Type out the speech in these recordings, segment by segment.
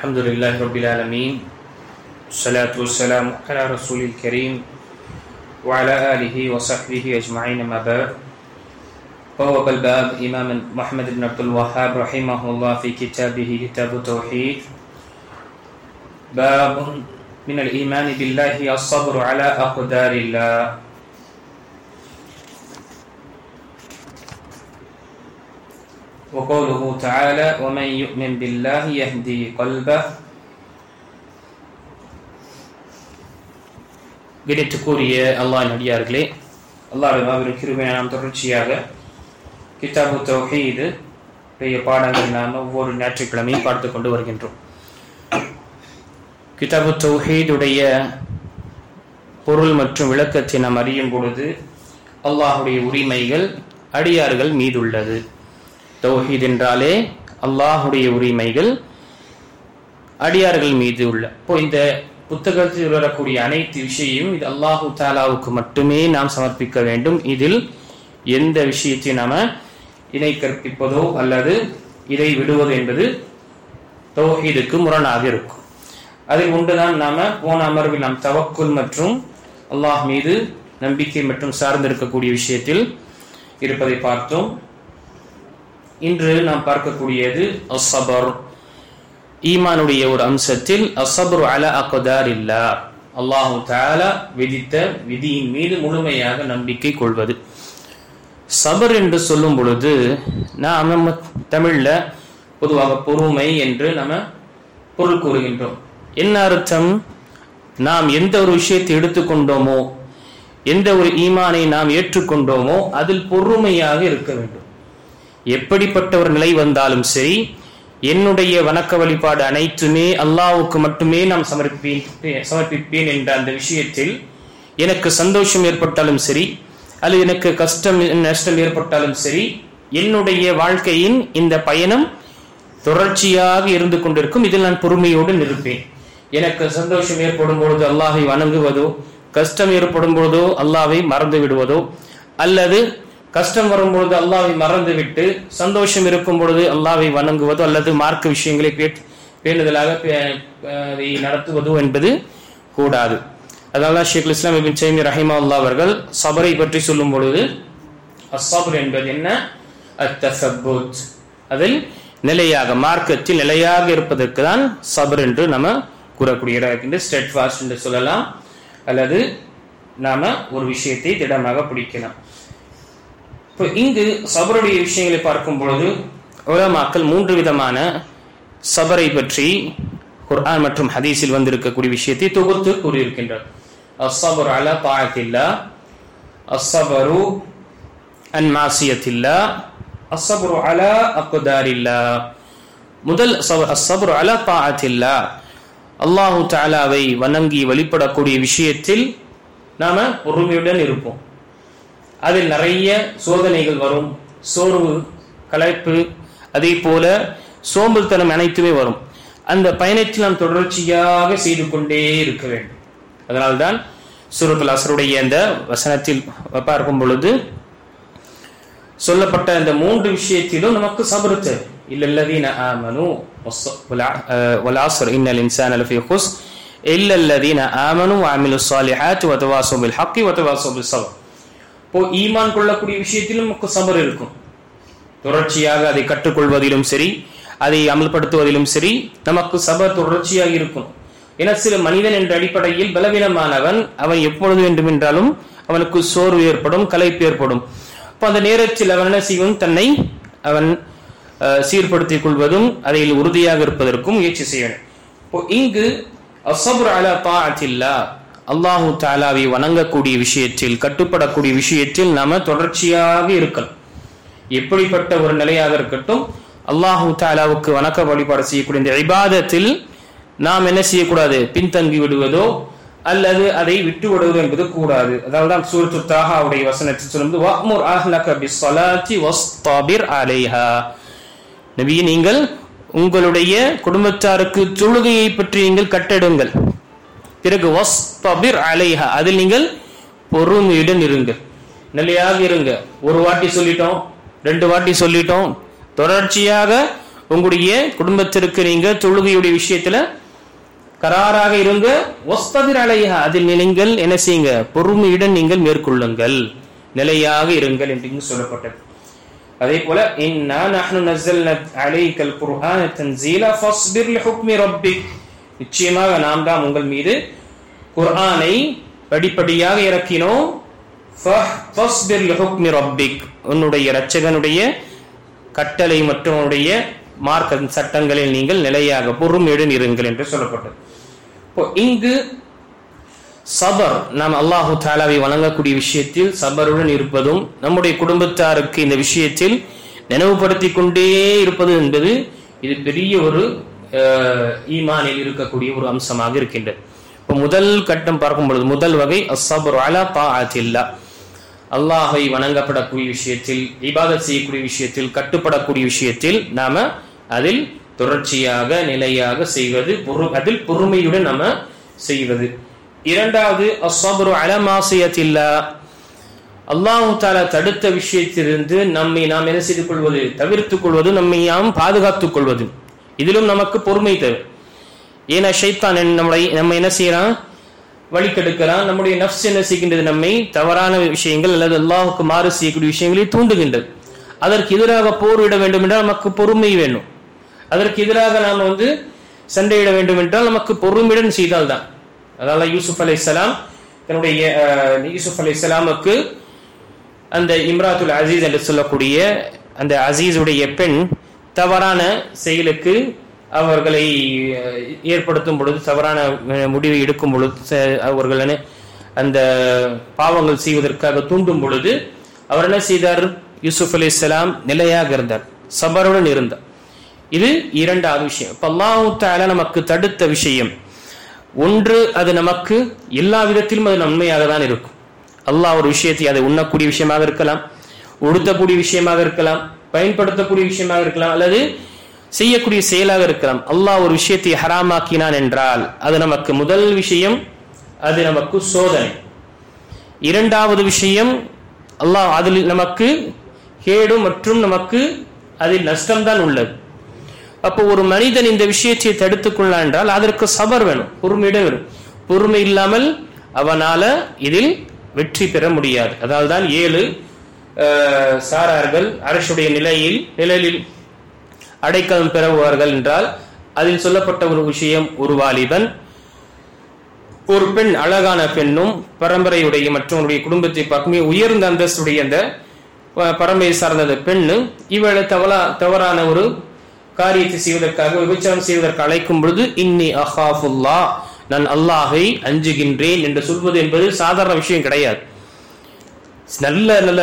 الحمد لله رب العالمين الصلاة والسلام على رسول الكريم وعلى آله وصحبه أجمعين ما بعد بواب الباب إمام محمد بن عبد الوهاب رحمه الله في كتابه كتاب التوحيد باب من الإيمان بالله الصبر على أقدار الله وقوله تعالى ومن يؤمن بالله يهدي قلبه. கணித்துக்குரிய அல்லாஹ்வின் அடியார்களே, அல்லாஹ்வின் மாபெரும் கிருபையால் நாம் தொடர்ச்சியாக கிதாபு தௌஹீத் பாடங்கள் நாம் ஒவ்வொரு ஞாயிற்றுக்கிழமையும் பார்த்து கொண்டு வருகின்றோம். கிதாபு தௌஹீத் உடைய பொருள் மற்றும் விளக்கத்தை நாம் அறியும் பொழுது அல்லாஹ்வுடைய உரிமைகள் அடியார்கள் மீது உள்ளது. தௌஹீத் என்றாலே அல்லாஹுடைய உரிமைகள் அடியார்கள் மீது உள்ள. இப்போ இந்த புத்தகத்தில் வரக்கூடிய அனைத்து விஷயமும் இது அல்லாஹு தாலாவுக்கு மட்டுமே நாம் சமர்ப்பிக்க வேண்டும். இதில் எந்த விஷயத்தையும் நாம இணை கற்பிப்பதோ அல்லது இதை விடுவது என்பது தௌஹீதுக்கு முரணாக இருக்கும். அதில் ஒன்றுதான் நாம போன அமர்வில் நாம் தவக்குல் மற்றும் அல்லாஹ் மீது நம்பிக்கை மற்றும் சார்ந்திருக்கக்கூடிய விஷயத்தில் இருப்பதை பார்த்தோம். இன்று நாம் பார்க்கக்கூடியது அஸ்ஸபர், ஈமானுடைய ஒரு அம்சத்தில் அஸ்ஸப்ரு அலா அக்தாரில்லாஹ், அல்லாஹு தஆலா விதித்த விதியின் மீது முழுமையாக நம்பிக்கை கொள்வது. சபர் என்று சொல்லும் பொழுது நாம் தமிழ்ல பொதுவாக பொறுமை என்று நம்ம பொருள் கூறுகின்றோம். என்ன அர்த்தம்? நாம் எந்த ஒரு விஷயத்தை எடுத்துக்கொண்டோமோ, எந்த ஒரு ஈமானை நாம் ஏற்றுக்கொண்டோமோ அதில் பொறுமையாக இருக்க வேண்டும். எப்படிப்பட்ட ஒரு நிலை வந்தாலும் சரி, என்னுடைய வணக்க வழிபாடு அனைத்துமே அல்லாஹ்வுக்கு மட்டுமே நாம் சமர்ப்பிப்பேன் என்ற அந்த விஷயத்தில் எனக்கு சந்தோஷம் ஏற்பட்டாலும் சரி அல்லது எனக்கு கஷ்டம் நஷ்டம் ஏற்பட்டாலும் சரி, என்னுடைய வாழ்க்கையின் இந்த பயணம் தொடர்ச்சியாக இருந்து கொண்டிருக்கும். இதில் நான் பொறுமையோடு நிற்பேன். எனக்கு சந்தோஷம் ஏற்படும் பொழுது அல்லாஹை வணங்குவதோ, கஷ்டம் ஏற்படும் பொழுதோ அல்லாஹை மறந்து விடுவதோ, அல்லது கஷ்டம் வரும்பொழுது அல்லாஹ்வை மறந்துவிட்டு சந்தோஷம் இருக்கும் பொழுது அல்லாஹ்வை வணங்குவதோ அல்லது மார்க்க விஷயங்களை பேணுதலாக நடத்துவதோ என்பது கூடாது. அதனால ஷேகுல் இஸ்லாம் இப்னு தைமிய்யா ரஹிமஹுல்லாஹ் அவர்கள் சபரை பற்றி சொல்லும் பொழுது அஸ்ஸப்ர் என்பது என்ன? அத்தஸப்புத், அதில் நிலையாக மார்க்கத்தில் நிலையாக இருப்பதற்கு தான் சபர் என்று நம்ம கூறக்கூடிய இருக்கின்ற ஸ்டெட்ஃபாஸ்ட் என்று சொல்லலாம், அல்லது நாம ஒரு விஷயத்தை திடமாக பிடிக்கலாம். இப்போ இங்கு சபருடைய விஷயங்களை பார்க்கும் பொழுது உலமாக்கள் 3 விதமான சபரை பற்றி குர்ஆன் மற்றும் ஹதீஸில் வந்திருக்கக்கூடிய விஷயத்தை தொகுத்து கூறியிருக்கின்றார். அஸ்ஸப்ரு அலா தாஅத்தில்லாஹ், அஸ்ஸப்ரு அன் மாசியத்தில்லாஹ், அஸ்ஸப்ரு அலா அக்தாரில்லாஹ். முதல் அஸ்ஸப்ரு அலா தாஅத்தில்லாஹ், அல்லாஹு தஆலாவை வணங்கி வழிபடக்கூடிய விஷயத்தில் நாம பொறுமையுடன் இருப்போம். அதில் நிறைய சோதனைகள் வரும், சோர்வு, களைப்பு, அதே போல சோம்பல்தனம் அனைத்துமே வரும். அந்த பயணத்தில் நாம் தொடர்ச்சியாக செய்து கொண்டே இருக்க வேண்டும். அதனால்தான் சூரத்துல் அஸ்ருடைய அந்த வசனத்தில் பார்க்கும் பொழுது சொல்லப்பட்ட இந்த 3 விஷயத்திலும் நமக்கு சபர் தேவை. இல்லல்லதீன ஆமனு வல் அஸ்ர் இன்னல் இன்சான லஃபீ குஸ்ர் இல்லல்லதீன ஆமனு வஅமிலுஸ் ஸாலிஹாத்தி வதவாஸவ் பில் ஹக்கி வதவாஸவ் பிஸ் ஸப்ர். இப்போ ஈமான் கொள்ளக்கூடிய விஷயத்திலும் நமக்கு சபர் இருக்கும். தொடர்ச்சியாக அதை கற்றுக்கொள்வதிலும் சரி, அதை அமல்படுத்துவதிலும் சரி நமக்கு சபர் தொடர்ச்சியாக இருக்கும். ஏன்னா சில மனிதன் என்ற அடிப்படையில் பலவீனமானவன், அவன் எப்பொழுது வேண்டுமென்றாலும் அவனுக்கு சோர்வு ஏற்படும், களைப்பு ஏற்படும். அப்போ அந்த நேரத்தில் அவன் என்ன செய்வதும் தன்னை அவன் சீர்படுத்திக் கொள்வதும் அதில் உறுதியாக இருப்பதற்கும் முயற்சி செய்யணும். இப்போ இங்கு அஸ்ஸப்ரு அலா தாஅத்தில்லாஹ், அல்லாஹு தஆலாவை வணங்கக்கூடிய விஷயத்தில், கட்டுப்படக்கூடிய விஷயத்தில் நாம தொடர்ச்சியாக இருக்கணும். எப்படிப்பட்ட ஒரு நிலையாக இருக்கட்டும், அல்லாஹு தஆலாவுக்கு வணக்க வழிபாடு செய்யக்கூடிய இந்த இபாதத்தில் நாம் என்ன செய்யக்கூடாது? பின்தங்கி விடுவதோ அல்லது அதை விட்டு விடுவதோ என்பது கூடாது. அதாவது சூரத்து தாஹாவுடைய வசனத்தில் சொல்லும்போது வஅ்முர் அஹ்லக பிஸ்ஸலாத்தி வஸ்தபிர் அலைஹா, நபியே நீங்கள் உங்களுடைய குடும்பத்தாருக்கு தொழுகையை பற்றி நீங்கள் கட்டடுங்கள். பிறகு வஸ்தபிர் அலைஹா, அதில் நீங்கள் பொறுமையுடன் இருங்கள், நிலையாக இருங்க. ஒரு வாட்டி சொல்லிட்டோம், 2 வாட்டி சொல்லிட்டோம், தொடர்ச்சியாக உங்களுடைய குடும்பத்திற்கு நீங்க தொழுகையுடைய விஷயத்துல கராராக இருங்க. வஸ்தபிர் அலைஹா, அதில் நீங்கள் என்ன செய்யுங்க, பொறுமையுடன் நீங்கள் மேற்கொள்ளுங்கள், நிலையாக இருங்கள் என்று சொல்லப்பட்டது. அதே போல இன்னா நஹ்னு நஸல்னா அலைக்கல் குர்ஆன தன்ஸீலா ஃபஸ்பிர் லிஹுக்மி ரப்பிக், நிச்சயமாக நாம் தான் உங்கள் மீது குர்ஆனை படிப்படியாக இறக்கினோம். ஃபஸ்பிர் லிஹுக்மி ரப்பிக், உன்னுடைய இரட்சகனுடைய கட்டளை மற்றும் உன்னுடைய மார்க்க சட்டங்களில் நீங்கள் நிலையாக பொறுமையுடன் இருங்கள் என்று சொல்லப்பட்டது. இப்போ இங்கு சபர், நாம் அல்லாஹு தஆலாவை வணங்கக்கூடிய விஷயத்தில் சபருடன் இருப்பதும் நம்முடைய குடும்பத்தாருக்கு இந்த விஷயத்தில் நினைவுபடுத்திக் கொண்டே இருப்பது என்பது இது பெரிய ஒரு ஈமானில் இருக்கக்கூடிய ஒரு அம்சமாக இருக்கின்றது. இப்போ முதல் கட்டம் பார்க்கும் பொழுது முதல் வகை அஸ்ஸப்ரு அலா தாஅத்தில்லாஹ், அல்லாஹை வணங்கப்படக்கூடிய விஷயத்தில், இபாதத் செய்யக்கூடிய விஷயத்தில், கட்டுப்படக்கூடிய விஷயத்தில் நாம அதில் தொடர்ச்சியாக நிலையாக செய்வது, அதில் பொறுமையுடன் நாம செய்வது. இரண்டாவது அஸ்ஸப்ரு அலா மாசியத்தில்லாஹ், அல்லாஹ் தஆலா தடுத்த விஷயத்திலிருந்து நம்மை நாம் என்ன செய்து கொள்வது, தவிர்த்துக் கொள்வது, நம்மை நாம் பாதுகாத்துக் கொள்வது, இதிலும் நமக்கு பொறுமை தேவை. ஏன்னா ஷைத்தான் நம்ம என்ன செய்யறான், வழிகெடுக்கிறான். நம்முடைய நஃப்ஸ் என்ன செய்கின்றது, நம்மை தவறான விஷயங்கள் அல்லது அல்லாஹுக்கு மாறு செய்யக்கூடிய விஷயங்களை தூண்டுகின்றது. அதற்கு எதிராக போரிட வேண்டும் என்றால் நமக்கு பொறுமை வேணும். அதற்கு எதிராக நாம் சண்டையிட வேண்டும் என்றால் நமக்கு பொறுமையுடன் செய்தால்தான். அதனால யூசுப் அலைஹிஸ்ஸலாம் தன்னுடைய யூசுப் அலைஹிஸ்ஸலாமுக்கு அந்த இம்ராத்துல் அசீஸ் என்று சொல்லக்கூடிய அந்த அசீஸுடைய பெண் தவறான செயலுக்கு அவர்களை ஏற்படுத்தும் பொழுது, தவறான முடிவை எடுக்கும் பொழுது, அவர்கள் அந்த பாவங்கள் செய்வதற்காக தூண்டும் பொழுது அவர் என்ன செய்தார், யூசுப் அலைஹிஸ்ஸலாம் நிலையாக இருந்தார், சபருடன் இருந்தார். இது இரண்டாவது விஷயம். இப்ப அல்லாஹ் தஆலா நமக்கு தடுத்த விஷயம் ஒன்று, அது நமக்கு எல்லா விதத்திலும் அது நன்மையாக தான் இருக்கும். அல்லாஹ் ஒரு விஷயத்தை, அதை உண்ணக்கூடிய விஷயமாக இருக்கலாம், உடுத்தக்கூடிய விஷயமாக இருக்கலாம், பயன்படுத்தக்கூடிய விஷயமாக இருக்கலாம், அல்லது செய்யக்கூடிய செயலாக இருக்கலாம். அல்லாஹ் ஒரு விஷயத்தை ஹராமாக்கினான் என்றால் அது நமக்கு முதல் விஷயம், அது நமக்கு சோதனை. இரண்டாவது விஷயம், அல்லாஹ் அதில் நமக்கு கேடு மற்றும் நமக்கு அதில் நஷ்டம்தான் உள்ளது. அப்போ ஒரு மனிதன் இந்த விஷயத்தை தடுத்துக் கொள்ளலாம் என்றால் அதற்கு சபர் வேணும், பொறுமையிடம் வேணும். பொறுமை இல்லாமல் அவனால இதில் வெற்றி பெற முடியாது. அதாவது தான் 7 சாரார்கள் அரசுடைய நிலையில் அடைக்கலம் பெறுவார்கள் என்றால் அதில் சொல்லப்பட்ட ஒரு விஷயம், ஒரு வாலிபன், ஒரு பெண், அழகான பெண்ணும் பரம்பரையுடைய மற்றும் குடும்பத்தை பார்க்கும் உயர்ந்த அந்தஸ்துடைய அந்த பரம்பரை சார்ந்த பெண்ணு இவளை தவறான ஒரு காரியத்தை செய்வதற்காக, விபச்சாரம் செய்வதற்கு அழைக்கும் பொழுது இன்னி அஹாஃபுல்லாஹ், நான் அல்லாஹை அஞ்சுகின்றேன் என்று சொல்வது என்பது சாதாரண விஷயம் கிடையாது. நல்ல நல்ல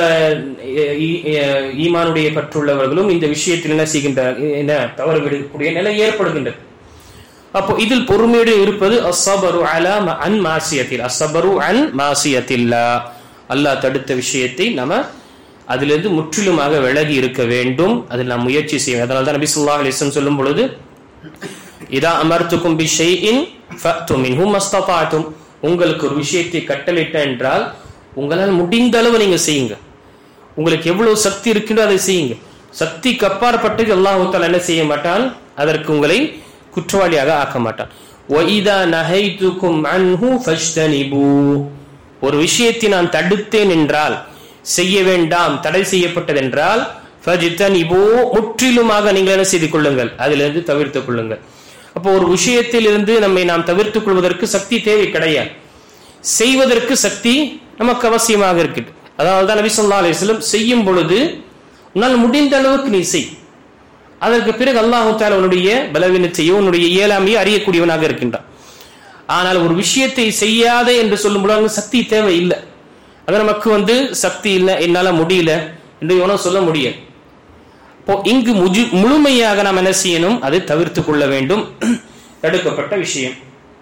ஈமானுடைய பற்றுள்ளவர்களும் இந்த விஷயத்தில் என்ன செய்கின்றார், என்ன தவறு விடக்கூடிய நிலை ஏற்படுகின்றது. அப்போ இதில் பொறுமையோடு இருப்பது அஸ்ஸபரு அலா அன் மாசியத்தில், அஸ்ஸபரு அன் மாசியத்தில்லாஹ், அல்லாஹ் தடுத்த விஷயத்தை நம்ம அதிலிருந்து முற்றிலுமாக விலகி இருக்க வேண்டும், அதில் நாம் முயற்சி செய்வோம். அதனால தான் நபி ஸல்லல்லாஹு அலைஹி வஸல்லம் சொல்லும் பொழுது இதா அமர்துக்கும் பி ஷைஇன் ஃபஅது மின்ஹு மஸ்ததஅதும், உங்களுக்கு ஒரு விஷயத்தை கட்டளையிட்ட என்றால் உங்களால் முடிந்த அளவு நீங்க செய்யுங்க, உங்களுக்கு எவ்வளவு சக்தி இருக்கின்றோ அதை செய்யுங்க. சக்திக்கு அப்பாற்பட்டு அல்லாஹ் தஆலா என்ன செய்ய மாட்டான், அதற்கு உங்களை குற்றவாளியாக ஆக்க மாட்டான். வஇதா நஹைதுக்கும் அன்ஹு ஃபஜ்தனிபு, ஒரு விஷயத்தை நான் தடுத்தேன் என்றால், செய்ய வேண்டாம், தடை செய்யப்பட்டது என்றால், ஃபஜ்தனிபு, முற்றிலுமாக நீங்கள் என்ன செய்து கொள்ளுங்கள், அதிலிருந்து தவிர்த்துக் கொள்ளுங்கள். அப்போ ஒரு விஷயத்தில் இருந்து நம்மை நாம் தவிர்த்துக் கொள்வதற்கு சக்தி தேவை கிடையாது, செய்வதற்கு சக்தி நமக்கு அவசியமாக இருக்குது. அதாவது தான் நபி ஸல்லல்லாஹு அலைஹி வஸல்லம் செய்யும் பொழுது உன்னால் முடிந்த அளவுக்கு நீ செய், அதற்கு பிறகு அல்லாஹ் தஆலா உன்னுடைய பலவீனத்தையோ உன்னுடைய இயலாமையோ அறியக்கூடியவனாக இருக்கின்றான். ஆனால் ஒரு விஷயத்தை செய்யாதே என்று சொல்லும் பொழுது சக்தி தேவை இல்லை, அது நமக்கு சக்தி இல்லை, என்னால முடியல என்று இவனும் சொல்ல முடியாது. இப்போ இங்கு முழுமையாக நாம் என்ன செய்யணும், அதை தவிர்த்து கொள்ள வேண்டும், தடுக்கப்பட்ட விஷயம்.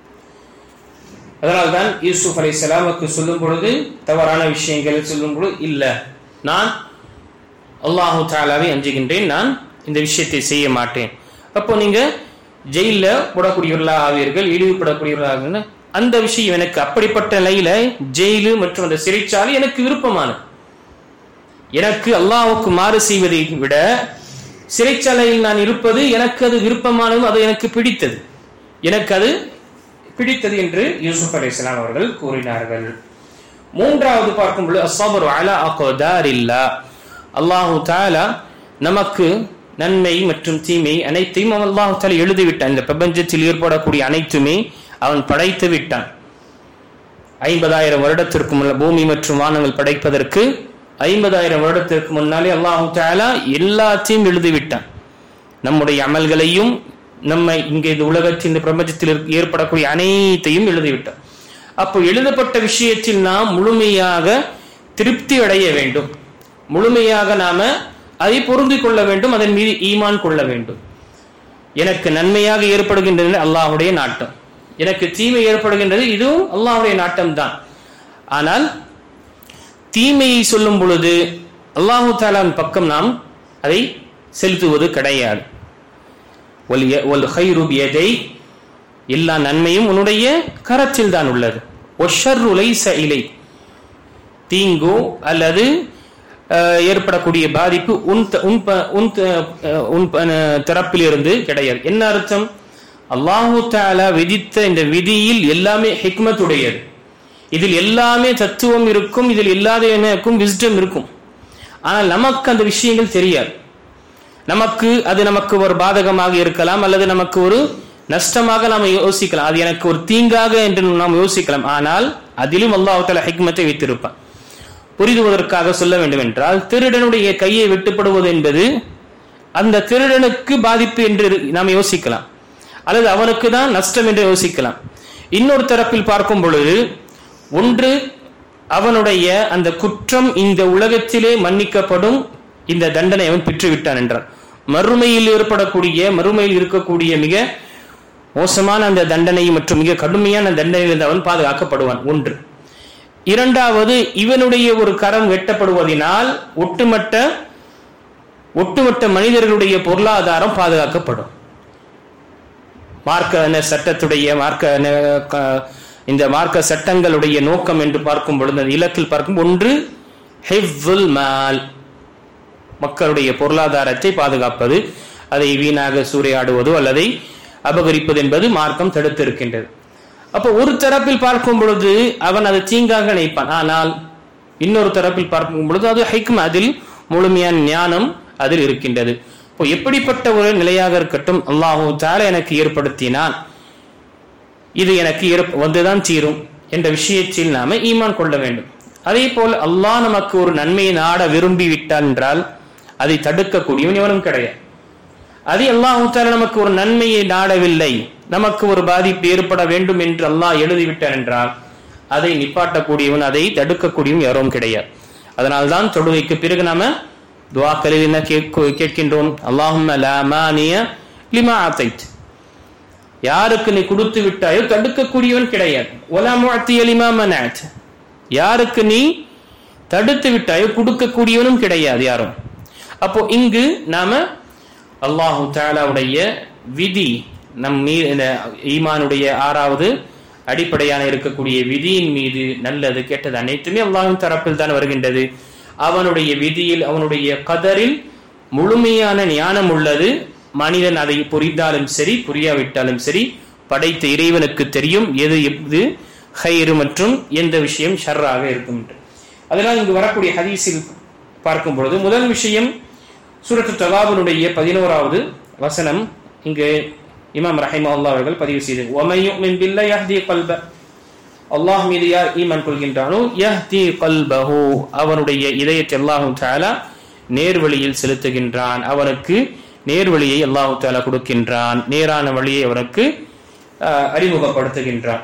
அதனால்தான் யூசுப் அலைஹிஸ்ஸலாமுக்கு சொல்லும் பொழுது, தவறான விஷயங்கள் சொல்லும் பொழுது, இல்ல நான் அல்லாஹ் தஆலாவை அஞ்சுகின்றேன், நான் இந்த விஷயத்தை செய்ய மாட்டேன். அப்போ நீங்க ஜெயில போடக்கூடியவர்களாக ஆவீர்கள், இழிவுபடக்கூடியவர்களாக, அந்த விஷயம் எனக்கு அப்படிப்பட்ட நிலையில ஜெயிலு மற்றும் அந்த சிறைச்சாலை எனக்கு விருப்பமானது. எனக்கு அல்லாஹ்வுக்கு மாறு செய்வதை விட சிறைச்சாலையில் நான் இருப்பது எனக்கு அது விருப்பமானது, அது எனக்கு பிடித்தது, எனக்கு அது பிடித்தது என்று யூசுப் அலைஹிஸ்ஸலாம் அவர்கள் கூறினார்கள். மூன்றாவது பார்க்கும் பொழுது அஸ்ஸப்ரு அலா அக்தாரில்லாஹ், அல்லாஹு தஆலா நமக்கு நன்மை மற்றும் தீமை அனைத்தையும் அல்லாஹு தஆலா எழுதிவிட்டான். இந்த பிரபஞ்சத்தில் ஏற்படக்கூடிய அனைத்துமே அவன் படைத்து விட்டான். 50,000 வருடத்திற்கு முன்னால் பூமி மற்றும் வானங்கள் படைப்பதற்கு 50,000 வருடத்திற்கு முன்னாலே அல்லாஹு தஆலா எல்லாத்தையும் எழுதிவிட்டான். நம்முடைய அமல்களையும் நம்மை இங்கே இந்த உலகத்தில் இந்த பிரபஞ்சத்தில் ஏற்படக்கூடிய அனைத்தையும் எழுதிவிட்டான். அப்போ எழுதப்பட்ட விஷயத்தில் நாம் முழுமையாக திருப்தி அடைய வேண்டும், முழுமையாக நாம அதை பொருந்திக் கொள்ள வேண்டும், அதன் மீது ஈமான் கொள்ள வேண்டும். எனக்கு நன்மையாக ஏற்படுகின்றது அல்லாஹ்வுடைய நாட்டம், எனக்கு தீமை ஏற்படுகின்றது இதுவும் அல்லாஹ்வுடைய நாட்டம் தான். ஆனால் தீமையை சொல்லும் பொழுது அல்லாஹு தஆலாவின் பக்கம் நாம் அதை செலுத்துவது கிடையாது. வல் கைரு பியதை, எல்லா நன்மையும் உன்னுடைய கரத்தில் தான் உள்ளது. வஷ்ஷர்ரு லைஸ இலை, தீங்கோ அல்லது ஏற்படக்கூடிய பாதிப்பு உன் தரப்பிலிருந்து கிடையாது. என்ன அர்த்தம்? அல்லாஹு தஆலா விதித்த இந்த விதியில் எல்லாமே ஹிக்மத் உடையது, இதில் எல்லாமே தத்துவம் இருக்கும், இதில் எல்லாத்தையும் விஸ்டம் இருக்கும். ஆனால் நமக்கு அந்த விஷயங்கள் தெரியாது. நமக்கு ஒரு பாதகமாக இருக்கலாம், அல்லது நமக்கு ஒரு நஷ்டமாக நாம் யோசிக்கலாம், அது எனக்கு ஒரு தீங்காக என்று நாம் யோசிக்கலாம். ஆனால் அதிலும் அல்லாஹ் தஆலா ஹிக்மத்தை வைத்திருப்பான். புரிதுவதற்காக சொல்ல வேண்டும் என்றால், திருடனுடைய கையை வெட்டுப்படுவது என்பது அந்த திருடனுக்கு பாதிப்பு என்று நாம் யோசிக்கலாம், அல்லது அவனுக்கு தான் நஷ்டம் என்று யோசிக்கலாம். இன்னொரு தரப்பில் பார்க்கும் பொழுது, ஒன்று அவனுடைய அந்த குற்றம் இந்த உலகத்திலே மன்னிக்கப்படும், இந்த தண்டனை அவன் பெற்றுவிட்டான் என்றால், மறுமையில் இருக்கக்கூடிய மிக மோசமான அந்த தண்டனை மற்றும் மிக கடுமையான தண்டனையிலிருந்து அவன் பாதுகாக்கப்படுவான். ஒன்று. இரண்டாவது, இவனுடைய ஒரு கரம் வெட்டப்படுவதனால் ஒட்டுமொத்த மனிதர்களுடைய பொருளாதாரம் பாதுகாக்கப்படும். இந்த மார்க்க சட்டங்களுடைய நோக்கம் என்று பார்க்கும் பொழுது, அந்த இலக்கில் பார்க்கும், ஒன்று ஹிஃபுல் மால், மக்களுடைய பொருளாதாரத்தை பாதுகாப்பது, அதை வீணாக சூறையாடுவதோ அல்லதை அபகரிப்பது என்பது மார்க்கம் தடுத்திருக்கின்றது. அப்போ ஒரு தரப்பில் பார்க்கும் பொழுது அவன் அதை தீங்காக நினைப்பான், ஆனால் இன்னொரு தரப்பில் பார்க்கும் பொழுது அது ஹிக்மத், அதில் முழுமையான ஞானம் அதில் இருக்கின்றது. இப்போ எப்படிப்பட்ட ஒரு நிலையாக இருக்கட்டும், அல்லாஹு தஆலா எனக்கு ஏற்படுத்தினான், இது எனக்கு வந்துதான் தீரும் என்ற விஷயத்தில் நாம ஈமான் கொள்ள வேண்டும். அதே போல் அல்லாஹ் நமக்கு ஒரு நன்மையை நாட விரும்பி விட்டான் என்றால் அதை தடுக்கக்கூடியவன் எவனும் கிடையாது. அது அல்லாஹ் தஆலா நமக்கு ஒரு நன்மையை நாடவில்லை, நமக்கு ஒரு பாதிப்பு ஏற்பட வேண்டும் என்று அல்லாஹ் எழுதிவிட்டான் என்றால் அதை நிப்பாட்டக்கூடியவன், அதை தடுக்கக்கூடியவன் யாரும் கிடையாது. அதனால்தான் தொழுகைக்கு பிறகு நாம துஆக்களில் என்ன கேட்கின்றோம்? அல்லாஹும்ம லா மானிய லிமா ஆதைத், யாருக்கு நீ கொடுத்து விட்டாயோ தடுக்கக்கூடியவன் கிடையாது. வலா முஅத்திய லிமா மனஅத், யாருக்கு நீ தடுத்து விட்டாயோ கொடுக்கக்கூடியவனும் கிடையாது யாரும். அப்போ இங்கு நாம அல்லாஹு தஆலாவுடைய விதி, நம் மீது ஈமானுடைய 6வது அடிப்படையான இருக்கக்கூடிய விதியின் மீது நல்லது கெட்டது அனைத்துமே அல்லாஹ்வின் தரப்பில் தான் வருகின்றது. அவனுடைய விதியில், அவனுடைய கதரில் முழுமையான ஞானம் உள்ளது. மனிதன் அதை புரிந்தாலும் சரி புரியாவிட்டாலும் சரி, படைத்த இறைவனுக்கு தெரியும் எது ஹைரு மற்றும் எந்த விஷயம் ஷர்ராக இருக்கும். அதனால் இங்கு வரக்கூடிய ஹதீஸில் பார்க்கும் பொழுது முதல் விஷயம் சூரத்து தகாபுனுடைய 11வது வசனம். இங்கு இமாம் ரஹிமஹுல்லாஹ் அவர்கள் பதிவு செய்தது, வமன் யுமின் பில்லாஹி யஹ்தி கல்ப, அல்லாஹ் மீது யார் ஈமான் கொள்கின்றானோ யஹ்தி கல்பஹு, அவனுடைய இதயத்தை அல்லாஹ் தஆலா நேர்வழியில் செலுத்துகின்றான், அவனுக்கு நேர்வழியை அல்லாஹ் தஆலா கொடுக்கின்றான், நேரான வழியை அவனுக்கு அறிமுகப்படுத்துகின்றான்.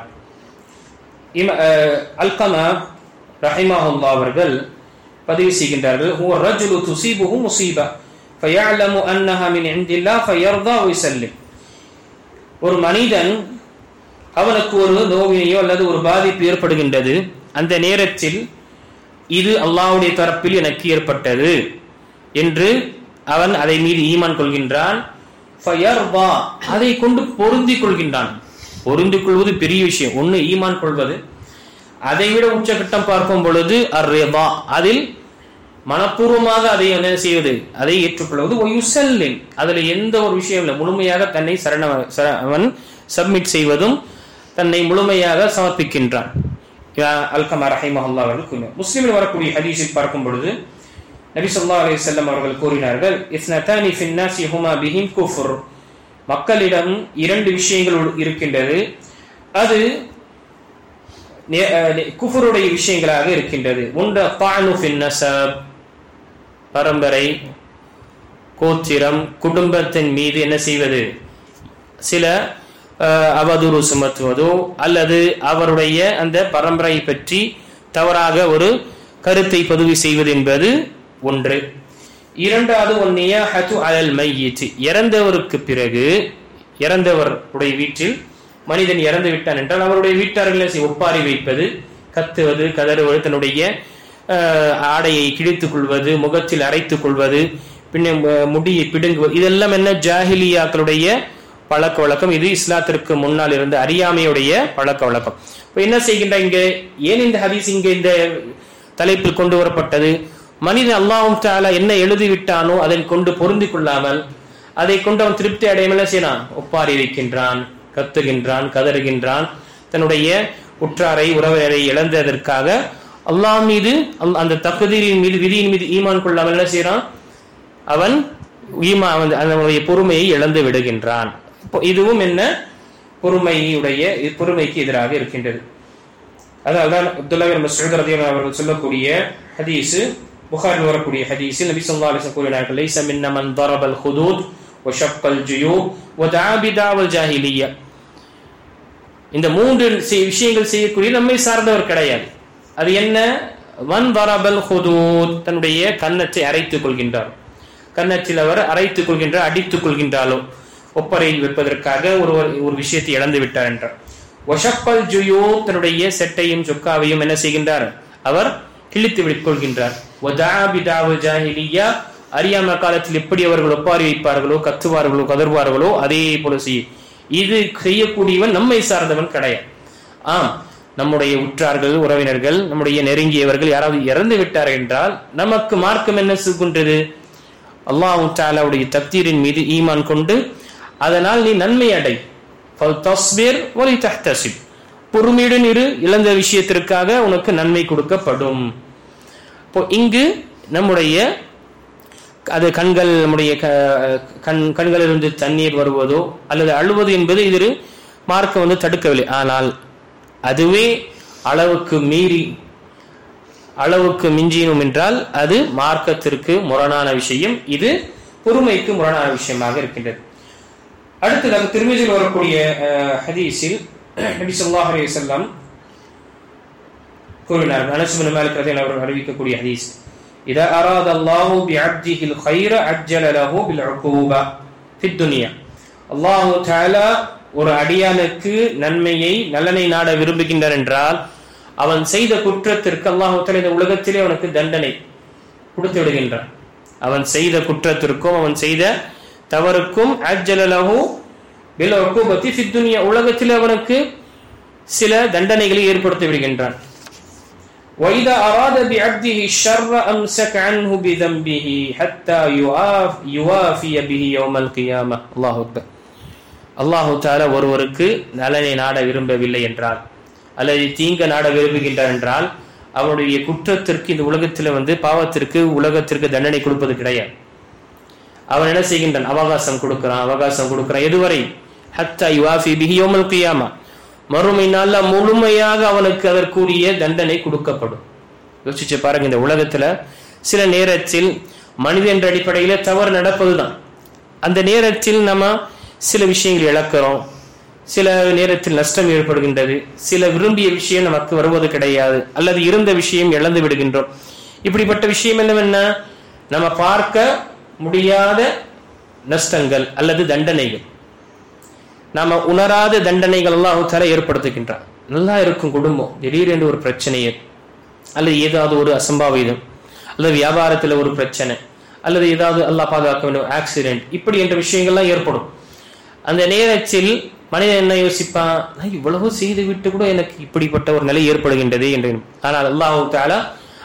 அல்கமா ரஹிமஹுல்லாஹ் அவர்கள் பதிவு செய்கின்றார்கள், ஹுவ ரஜுலு துஸீபுஹு முஸீபா ஃபயஅலமு அன்னஹா மின் இன்தில்லாஹ் ஃபயர்தா வ யுஸல்லிம். ஒரு மனிதன், அவனுக்கு ஒரு நோவினையோ அல்லது ஒரு பாதிப்பு ஏற்படுகின்றது, அந்த நேரத்தில் இது அல்லாஹ்வுடைய தரப்பில் எனக்கு ஏற்பட்டது என்று அவன் அதை மீது ஈமான் கொள்கின்றான். ஃபயர்தா, அதை கொண்டு பொருந்திக் கொள்கின்றான். பொருந்திக் கொள்வது பெரிய விஷயம். ஒன்று ஈமான் கொள்வது, அதை விட உச்சகட்டம் பார்க்கும் பொழுது அர்ரிதா, அதில் மனப்பூர்வமாக அதை என்ன செய்வது, அதை ஏற்றுக்கொள்வது. ஒயுசல்லிம், அதுல எந்த ஒரு விஷயம் இல்லை, முழுமையாக தன்னை அவன் சப்மிட் செய்வதும் தன்னை முழுமையாக சமர்ப்பிக்கின்றான். அல்கமா ரஹிமஹுல்லாஹ் அவர்கள் கூறினார். முஸ்லிமில் வரக்கூடிய ஹதீஸில் பார்க்கும் பொழுது நபி ஸல்லல்லாஹு அலைஹி வஸல்லம் அவர்கள் கூறினார்கள், இஸ்னதானி ஃபின்னாஸி ஹுமா பிஹிம் குஃப்ர், மக்களிடம் 2 விஷயங்கள் இருக்கின்றது, அது குஃபருடைய விஷயங்களாக இருக்கின்றது. ஒன்று தானு ஃபின் நஸப், பரம்பரை கோத்திரம் குடும்பத்தின் மீது என்ன செய்வது, சில அவதூறு சுமத்துவதோ அல்லது அவருடைய அந்த பரம்பரை பற்றி தவறாக ஒரு கருத்தை பதிவு செய்வது என்பது ஒன்று. இரண்டாவது ஒன்னியாஹது அலல் மையித், இறந்தவருக்கு பிறகு இறந்தவருடைய வீட்டில் மனிதன் இறந்து விட்டான் என்றால் அவருடைய வீட்டார்களை ஒப்பாரி வைப்பது, கத்துவது, கதறுவது, தன்னுடைய ஆடையை கிழித்துக் கொள்வது, முகத்தில் அரைத்துக் கொள்வது, பின்ன முடியை பிடுங்குவது, இதெல்லாம் என்ன ஜாஹிலியாக்களுடைய பழக்க வழக்கம். இது இஸ்லாத்திற்கு முன்னால் இருந்த அறியாமையுடைய பழக்க வழக்கம். இப்ப என்ன செய்கின்ற இங்க, ஏன் இந்த ஹதீஸ் இங்க இந்த தலைப்பில் கொண்டு வரப்பட்டது? மனிதன் அல்லாஹ் தஆலா என்ன எழுதிவிட்டானோ அதை கொண்டு பொருந்தி கொள்ளாமல் அதை கொண்டு அவன் திருப்தி அடையாமல் செய்யறான், ஒப்பாரி வைக்கின்றான், கத்துகின்றான், கதறுகின்றான். தன்னுடைய உற்றாரை உறவினரை இழந்ததற்காக அல்லாஹ் மீது அந்த தக்தீரின் மீது விதியின் மீது ஈமான் கொள்ளாமல் என்ன செய்யறான், அவன் அதனுடைய பொறுமையை இழந்து விடுகின்றான். இதுவும் என்ன பொறுமைக்கு எதிராக இருக்கின்றது. அதனால்தான் அப்துல்லாஹ் பின் மஸ்ஊத் ரலியல்லாஹு அன்ஹு அவர்கள் சொல்லக்கூடிய ஹதீஸ், புகாரில் வரக்கூடிய ஹதீஸ், நபி ஸல்லல்லாஹு அலைஹி வஸல்லம் கூறினார்கள், லைஸ மின்னா மன் தரபல் ஹுதூத் வ ஷக்கல் ஜுயூப் வ தஆ பிதாவல் ஜாஹிலிய்யா. இந்த 3 விஷயங்கள் செய்யக்கூடிய நம்மை சார்ந்தவர் கிடையாது. அது என்ன? வன் தரபல் ஹுதூத், தன்னுடைய கன்னத்தை அரைத்துக் கொள்கின்றார், கன்னத்தில் அவர் அரைத்துக் கொள்கின்றார், அடித்துக் கொள்கின்றாலோ, ஒப்பரை வைப்பதற்காக ஒரு விஷயத்தை இழந்து விட்டார் என்றார். வஷக்கல் ஜுயூப், தன்னுடைய செட்டையும் சொக்காவையும் என்ன செய்கின்றார், அவர் கிழித்து விட்டுக்கொள்கின்றார். ஜாஹிலிய்யா, அறியாம காலத்தில் எப்படி அவர்கள் ஒப்பாரி வைப்பார்களோ, கத்துவார்களோ, கதர்வார்களோ அதே போல செய்யும். இது செய்யக்கூடியவன் நம்மை சார்ந்தவன் கிடையாது. ஆம், நம்முடைய உற்றார்கள் உறவினர்கள் நம்முடைய நெருங்கியவர்கள் யாராவது இறந்து விட்டார் என்றால் நமக்கு மார்க்கம் என்ன செய்கின்றது? அல்லாஹ் தஆலாவுடைய தக்தீரின் மீது ஈமான் கொண்டு அதனால் நீ நன்மை அடை, பொறுமையுடன் இரு, இழந்த விஷயத்திற்காக உனக்கு நன்மை கொடுக்கப்படும். இங்கு நம்முடைய அது கண்கள், நம்முடைய கண்களிலிருந்து தண்ணீர் வருவதோ அல்லது அழுவது என்பது இது மார்க்கம் தடுக்கவில்லை. ஆனால் அதுவே அளவுக்கு மிஞ்சினும் என்றால் அது மார்க்கத்திற்கு முரணான விஷயம், இது பொறுமைக்கு முரணான விஷயமாக இருக்கின்றது. அடுத்ததாக திருமிதியில் வரக்கூடிய ஹதீஸில் நபி ஸல்லல்லாஹு அலைஹி வஸல்லம் கூறினார், அனஸ் இப்னு மாலிக் ரலியல்லாஹு அன்ஹு அறிவிக்கக்கூடிய ஹதீஸ், இதா அராத அல்லாஹு பிஅப்திஹில் கைர அஜ்ஜல லஹு பில் உகூபா ஃபித் துன்யா. அல்லாஹ் தஆலா ஒரு அடியானுக்கு நலனை நாட விரும்புகின்றார் என்றால் அவன் செய்த குற்றத்திற்கு அல்லாஹ் தஆலா இந்த உலகத்திலே அவனுக்கு தண்டனை கொடுத்து விடுகின்றான். அவன் செய்த குற்றத்திற்கும் அவன் செய்த தவறுக்கும் அஜ்ஜல லஹு பில் உகூபத்தி ஃபித் துன்யா, உலகத்தில் அவனுக்கு சில தண்டனைகளை ஏற்படுத்தி விடுகின்றான். وَإِذَا أَرَادَ بِعَبْدِهِ الشَّرَّ أَمْسَكَ عَنْهُ بِذَنبِهِ حَتَّى يُوَافِيَ بِهِ يَوْمَ الْقِيَامَةِ. அல்லாஹ் அக்பர். அல்லாஹ் தஆலா ஒருவருக்கு நலனை நாட விரும்பவில்லை என்றால் அல்லது தீங்க நாட விரும்புகின்றார் என்றால் அவருடைய குற்றத்திற்கு இந்த உலகத்தில் பாவத்திற்கு உலகத்திற்கு தண்டனை கொடுப்பது கிடையாது. அவன் என்ன செய்கின்றான்? அவகாசம் கொடுக்கிறான். எதுவரை? ஹத்தா யுவாஃபி பிஹி யௌமல் கியாமா, மறுமை நாள்ல முழுமையாக அவனுக்கு அதற்குரிய தண்டனை கொடுக்கப்படும். யோசிச்சு பாருங்க, இந்த உலகத்துல சில நேரத்தில் மனித என்ற அடிப்படையில தவறு நடப்பதுதான். அந்த நேரத்தில் நம்ம சில விஷயங்கள் இழக்கிறோம், சில நேரத்தில் நஷ்டம் ஏற்படுகின்றது, சில விரும்பிய விஷயம் நமக்கு வருவது கிடையாது, அல்லது இருந்த விஷயம் இழந்து விடுகின்றோம். இப்படிப்பட்ட விஷயம் என்னவென்ன? நம்ம பார்க்க முடியாத நஷ்டங்கள் அல்லது தண்டனைகள், நாம உணராத தண்டனைகள் அல்லாஹ் தஆலா ஏற்படுத்துகின்றான். நல்லா இருக்கும் குடும்பம், திடீரென்று ஒரு பிரச்சனையை அல்லது ஏதாவது ஒரு அசம்பாவிதம் அல்லது வியாபாரத்தில் ஒரு பிரச்சனை அல்லது ஏதாவது அல்லாஹ் பாதுகாக்க வேண்டும் ஆக்சிடென்ட், இப்படி என்ற விஷயங்கள்லாம் ஏற்படும். அந்த நேரத்தில் மனிதன் என்ன யோசிப்பான்? நான் இவ்வளவு செய்து விட்டு கூட எனக்கு இப்படிப்பட்ட ஒரு நிலை ஏற்படுகின்றது என்று. ஆனால் அல்லாஹ் தஆலா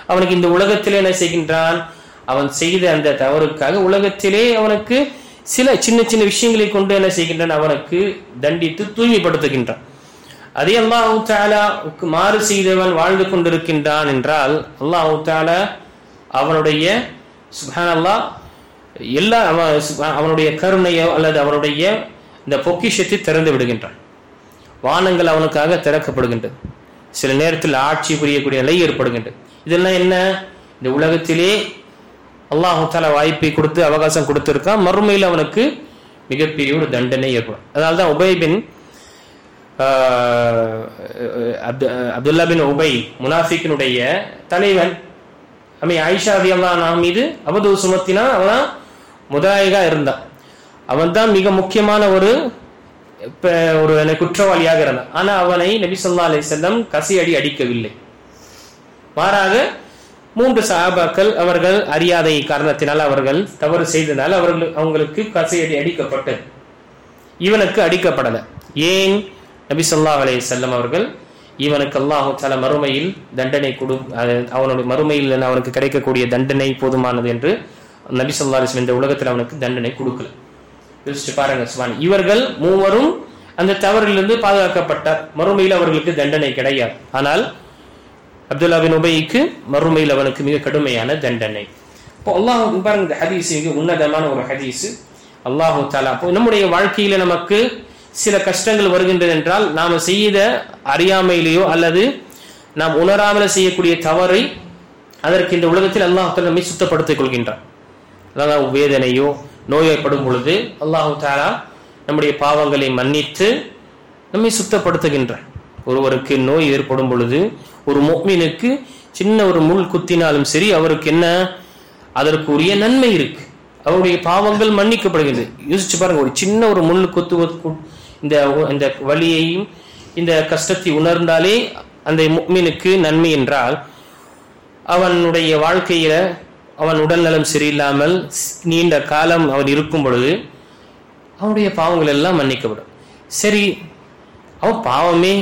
அவனுக்கு இந்த உலகத்திலே என்ன செய்கின்றான், அவன் செய்த அந்த தவறுக்காக உலகத்திலே அவனுக்கு சில சின்ன சின்ன விஷயங்களை கொண்டு என்ன செய்கின்றான், அவனுக்கு தண்டித்து தூய்மைப்படுத்துகின்றான். அதே அல்லாஹ் தஆலாவுக்கு மாறு செய்தவன் வாழ்ந்து கொண்டிருக்கின்றான் என்றால் அல்லாஹ் தஆலா அவனுடைய சுப்ஹானல்லாஹ் எல்லா அவனுடைய கருணையோ அல்லது அவனுடைய இந்த பொக்கிஷத்தை திறந்து விடுகின்றான். வானங்கள் அவனுக்காக திறக்கப்படுகின்றது. சில நேரத்தில் ஆட்சி புரியக்கூடிய நிலை ஏற்படுகின்றது. இதெல்லாம் என்ன, இந்த உலகத்திலே அல்லாஹ் தஆலா வாய்ப்பை கொடுத்து அவகாசம் கொடுத்திருக்கான். மறுமையில் அவனுக்கு மிகப்பெரிய ஒரு தண்டனை ஏற்படும். அதனால்தான் உபை பின் அப்துல்லா பின் உபை முனாஃபிக்கினுடைய தலைவன் ஆயிஷா ரலியல்லாஹு அன்ஹா மீது அவதூறு சுமத்தினா அவன் முதாயிகா இருந்தான். அவன் தான் மிக முக்கியமான ஒரு குற்றவாளியாக இருந்தான். ஆனா அவனை நபி ஸல்லல்லாஹு அலைஹி வஸல்லம் கசியடி அடிக்கவில்லை. மாறாக 3 சஹாபாக்கள் அவர்கள் அறியாதை காரணத்தினால் அவர்கள் தவறு செய்ததால் அவங்களுக்கு கசியடி அடிக்கப்பட்டது. இவனுக்கு அடிக்கப்படல. ஏன்? நபி ஸல்லல்லாஹு அலைஹி வஸல்லம் அவர்கள் இவனுக்கு அல்லாஹ் தஆலா மறுமையில் தண்டனை அவனுடைய மறுமையில் அவனுக்கு கிடைக்கக்கூடிய தண்டனை போதுமானது என்று நபி ஸல்லல்லாஹு அலைஹி வஸல்லம் இந்த உலகத்தில் அவனுக்கு தண்டனை கொடுக்கல. யோசிச்சு பாருங்க சுபான். இவர்கள் மூவரும் அந்த தவறிலிருந்து பாதுகாக்கப்பட்டார். மறுமையில் அவர்களுக்கு தண்டனை கிடையாது. ஆனால் அப்துல்லா பின் உபைக்கு மறுமையில் அவனுக்கு மிக கடுமையான தண்டனை. இப்போ அல்லாஹ் பாருங்க, இந்த ஹதீஸ் மிக உன்னதமான ஒரு ஹதீஸ். அல்லாஹ் தஆலா நம்முடைய வாழ்க்கையில நமக்கு சில கஷ்டங்கள் வருகின்றது என்றால் நாம செய்த அறியாமையிலேயோ அல்லது நாம் உணராமல் செய்யக்கூடிய தவறை அதற்கு இந்த உலகத்தில் அல்லாஹ் தஆலா நம்மை சுத்தப்படுத்திக் கொள்கின்றான். அதாவது வேதனையோ நோய்ப்படும் பொழுது அல்லாஹ் தஆலா நம்முடைய பாவங்களை மன்னித்து நம்மை சுத்தப்படுத்துகின்றான். ஒருவருக்கு நோய் ஏற்படும் பொழுது ஒரு முஃமினுக்கு சின்ன ஒரு முள் குத்தினாலும் சரி அவருக்கு என்ன அதற்குரிய நன்மை இருக்கு, அவருடைய பாவங்கள் மன்னிக்கப்படுகிறது. யோசிச்சு பாருங்க, ஒரு சின்ன ஒரு முள் குத்து இந்த வலியையும் இந்த கஷ்டத்தை உணர்ந்தாலே அந்த முஃமினுக்கு நன்மை என்றால் அவனுடைய வாழ்க்கையில அவன் உடல் நலம் சரியில்லாமல் நீண்ட காலம் அவன் இருக்கும் பொழுது அவனுடைய பாவங்கள் எல்லாம் மன்னிக்கப்படும். சரி, அவன் பாவமே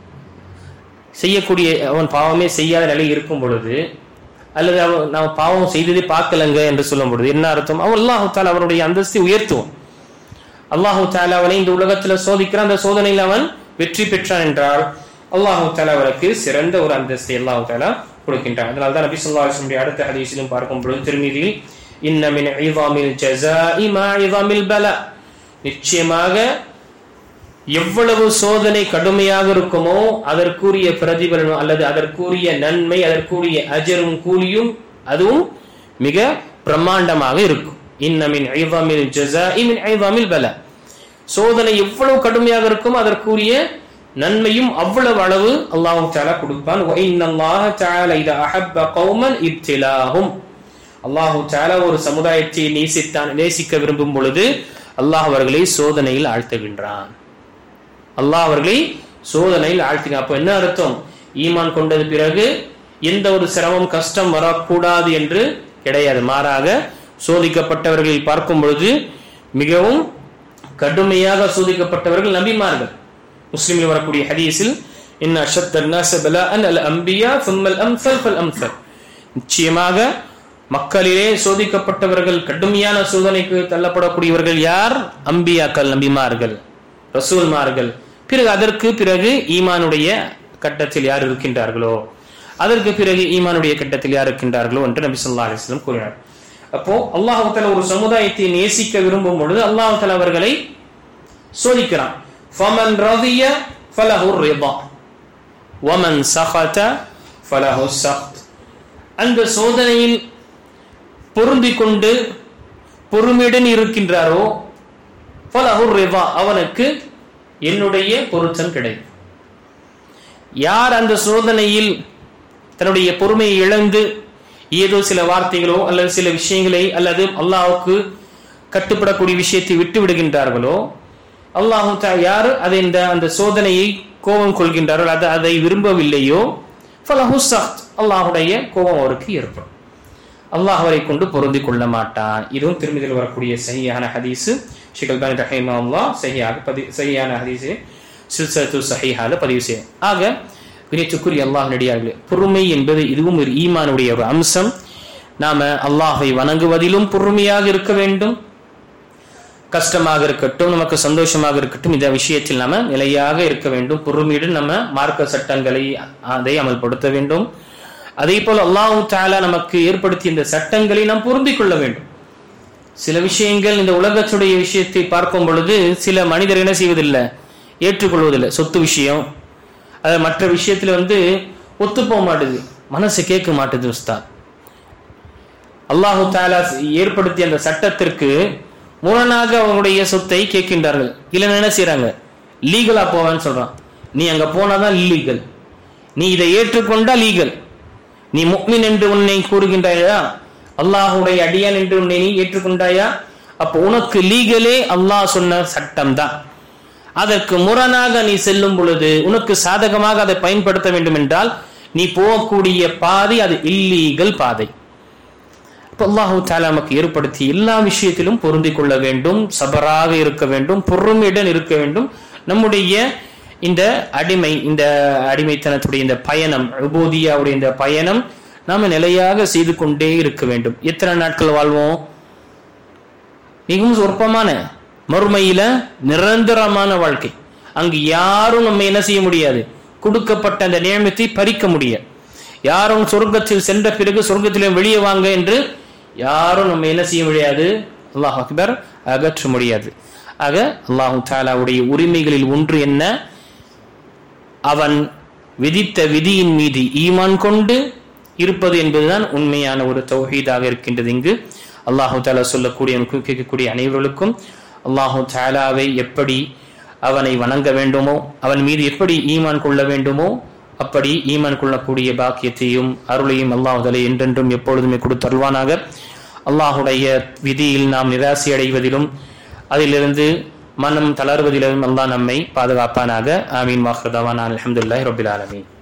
செய்யாத நிலை இருக்கும் பொழுது அல்லது நாம் பாவம் செய்ததே பார்க்கலங்க என்று சொல்லும் பொழுது என்ன அர்த்தம்? அவன் அல்லாஹ் தஆலா அவனுடைய அந்தஸ்தை உயர்த்துவான். அல்லாஹ் தஆலா அவனை இந்த உலகத்தில் சோதிக்கிறான். அந்த சோதனையில் அவன் வெற்றி பெற்றான் என்றால் அல்லாஹ் தஆலா அவனுக்கு சிறந்த ஒரு அந்தஸ்தை அல்லாஹ் தஆலா கொடுக்கின்றான். அதனால்தான் நபி ஸல்லல்லாஹு அலைஹி வஸல்லம் அடுத்த ஹதீஸிலும் பார்க்கும் பொழுது திருமிதியில் இன்ன மின் இஸாமில் ஜஸாஇ மா இஸாமில் பலா, நிச்சயமாக எவ்வளவு சோதனை கடுமையாக இருக்குமோ அதற்குரிய பிரதிபலனும் அல்லது அதற்குரிய நன்மை அதற்குரிய அஜரும் கூலியும் அதுவும் மிக பிரம்மாண்டமாக இருக்கும். இன்ன மின் இஸாமில் ஜஸாஇ மின் இஸாமில் பலா, சோதனை எவ்வளவு கடுமையாக இருக்குமோ அதற்குரிய நன்மையும் அவ்வளவு அளவு அல்லாஹ் தஆலா கொடுப்பான். வ இன்னல்லாஹ தஆலா இதா அஹப்ப கௌமன் இப்திலாஹும், அல்லாஹ் தஆலா ஒரு சமுதாயத்தை நேசிக்க விரும்பும் பொழுது அல்லாஹ் அவர்களை சோதனையில் ஆழ்த்துகின்றான். அல்லாஹ் அவர்களை சோதனையில் ஆழ்த்துகிறான். அப்ப என்ன அர்த்தம்? ஈமான் கொண்டது பிறகு எந்த ஒரு சிரமம் கஷ்டம் வரக்கூடாது என்று கிடையாது. மாறாக சோதிக்கப்பட்டவர்களை பார்க்கும் பொழுது மிகவும் கடுமையாக சோதிக்கப்பட்டவர்கள் நபிமார்கள். முஸ்லிமில் வரக்கூடிய ஹதீஸில் இன்ன அஷத்தன் நாஸ பலாஅன் அல் அன்பியா சும்மல் அம்ஸல் ஃபல் அம்ஸல், நிச்சயமாக மக்களிலே சோதிக்கப்பட்டவர்கள் கடுமையான சோதனைக்கு தள்ளப்படக்கூடியவர்கள் யார்? அம்பியாக்கள், நபிமார்கள், ரசூல்மார்கள். பிறகு அதற்கு பிறகு ஈமானுடைய கட்டத்தில் யார் இருக்கின்றார்களோ அதற்கு பிறகு ஈமானுடைய கட்டத்தில் யார் இருக்கின்றார்களோ என்று நபி ஸல்லல்லாஹு அலைஹி வஸல்லம் கூறினார். அப்போ அல்லாஹ் தஆலா ஒரு சமுதாயத்தை நேசிக்க விரும்பும் பொழுது அல்லாஹ் தஆலா அவர்களை சோதிக்கிறான். ஃபமன் ரதிய ஃபலஹு ரிதா வமன் சഖத ஃபலஹு ஸഖத், அந்த சோதனையில் பொருந்திக் கொண்டு பொறுமையுடன் இருக்கின்றாரோ ஃபலஹு ரிதா, அவனுக்கு என்னுடைய பொருத்தம் கிடைக்கும். யார் அந்த சோதனையில் தன்னுடைய பொறுமையை இழந்து ஏதோ சில வார்த்தைகளோ அல்லது சில விஷயங்களை அல்லது அல்லாஹ்வுக்கு கட்டுப்படக்கூடிய விஷயத்தை விட்டு விடுகின்றார்களோ, அல்லாஹ் யார் அதை அந்த சோதனையை கோபம் கொள்கின்றார்கள், அதை விரும்பவில்லையோ ஃபலஹு ஸഖத், அல்லாஹ்வுடைய கோபம் அவருக்கு ஏற்படும். அல்லாஹ் அவரை கொண்டு பொருந்தி கொள்ள மாட்டான். இதுவும் திருமதியில் வரக்கூடிய சஹீஹான ஹதீஸ். ஷேக் அல்பானி ரஹிமஹுல்லாஹ் சஹீஹான ஹதீஸ் சில்சிலத்து ஸஹீஹால பதிவு செய்ய. ஆக பிணைச்சுக்குரிய அல்லாஹ் நடிகார்களே, பொறுமை என்பது இதுவும் ஒரு ஈமானுடைய ஒரு அம்சம். நாம அல்லாஹை வணங்குவதிலும் பொறுமையாக இருக்க வேண்டும். கஷ்டமாக இருக்கட்டும், நமக்கு சந்தோஷமாக இருக்கட்டும், இந்த விஷயத்தில் நாம நிலையாக இருக்க வேண்டும். பொறுமையுடன் நம்ம மார்க்க சட்டங்களை அதை அமல்படுத்த வேண்டும். அதே போல அல்லாஹ் தஆலா நமக்கு ஏற்படுத்திய இந்த சட்டங்களை நாம் பொருந்திக் கொள்ள வேண்டும். சில விஷயங்கள் இந்த உலகத்துடைய விஷயத்தை பார்க்கும் பொழுது சில மனிதர் என்ன செய்வதில்லை, ஏற்றுக்கொள்வதில்லை. சொத்து விஷயம், அது மற்ற விஷயத்துல ஒத்து போக மாட்டுது, மனசு கேட்க மாட்டுது. உஸ்தாத், அல்லாஹு தஆலா ஏற்படுத்திய அந்த சட்டத்திற்கு முரணாக அவங்களுடைய சொத்தை கேட்கின்றார்கள். இல்லைன்னு என்ன செய்யறாங்க, லீகலா போவேன்னு சொல்றான். நீ அங்க போனாதான் இல்லீகல், நீ இதை ஏற்றுக்கொண்டா லீகல். நீ முஃமின் என்று உன்னை கூறுகின்றாயா, அல்லாஹுடைய அடியான் என்று உன்னை நீ ஏற்றுக்கொண்டாயா, அப்போ உனக்கு லீகலே அல்லாஹ் சொன்ன சட்டம் தான். அதற்கு முரணாக நீ செல்லும் பொழுது உனக்கு சாதகமாக அதை பயன்படுத்த வேண்டும் என்றால் நீ போகக்கூடிய பாதை அது இல்லீகல் பாதை. அல்லாஹு தஆலா நமக்கு ஏற்படுத்தி எல்லா விஷயத்திலும் பொருந்திக் கொள்ள வேண்டும், சபராக இருக்க வேண்டும், பொறுமையுடன் இருக்க வேண்டும். நம்முடைய இந்த அடிமைத்தனத்துடைய இந்த பயணம், உபூதியாவுடைய இந்த பயணம் நாம நிலையாக செய்து கொண்டே இருக்க வேண்டும். எத்தனை நாட்கள் வாழ்வோம்? மிகவும் சொற்பமான, மறுமையில நிரந்தரமான வாழ்க்கை. அங்கு யாரும் நம்ம என்ன செய்ய முடியாது, கொடுக்கப்பட்ட அந்த நியமத்தை பறிக்க முடியாது. யாரும் சொர்க்கத்தில் சென்ற பிறகு சொர்க்கத்திலும் வெளியே வாங்க என்று யாரும் நம்ம என்ன செய்ய முடியாது, அல்லாஹ் அக்பர், அகற்ற முடியாது. ஆக அல்லாஹு தஆலாவுடைய உரிமைகளில் ஒன்று என்ன, அவன் விதித்த விதியின் மீது ஈமான் கொண்டு இருப்பது என்பதுதான் உண்மையான ஒரு தௌஹீதாக இருக்கின்றது. இங்கு அல்லாஹு தஆலா சொல்லக்கூடிய கேட்கக்கூடிய அனைவர்களுக்கும் அல்லாஹு தஆலாவை எப்படி அவனை வணங்க வேண்டுமோ, அவன் மீது எப்படி ஈமான் கொள்ள வேண்டுமோ அப்படி ஈமான் கொள்ளக்கூடிய பாக்கியத்தையும் அருளையும் அல்லாஹ் தஆலா என்றென்றும் எப்பொழுதுமே கொடுத்தருள்வானாக. அல்லாஹுடைய விதியில் நாம் நிராசை அடைவதிலும் அதிலிருந்து மனம் தளர்வதிலும் அல்லாஹ் நம்மை பாதுகாப்பானாக. ஆமீன். வாஹிரு தஅவானா அல்ஹம்துலில்லாஹி ரப்பில் ஆலமீன்.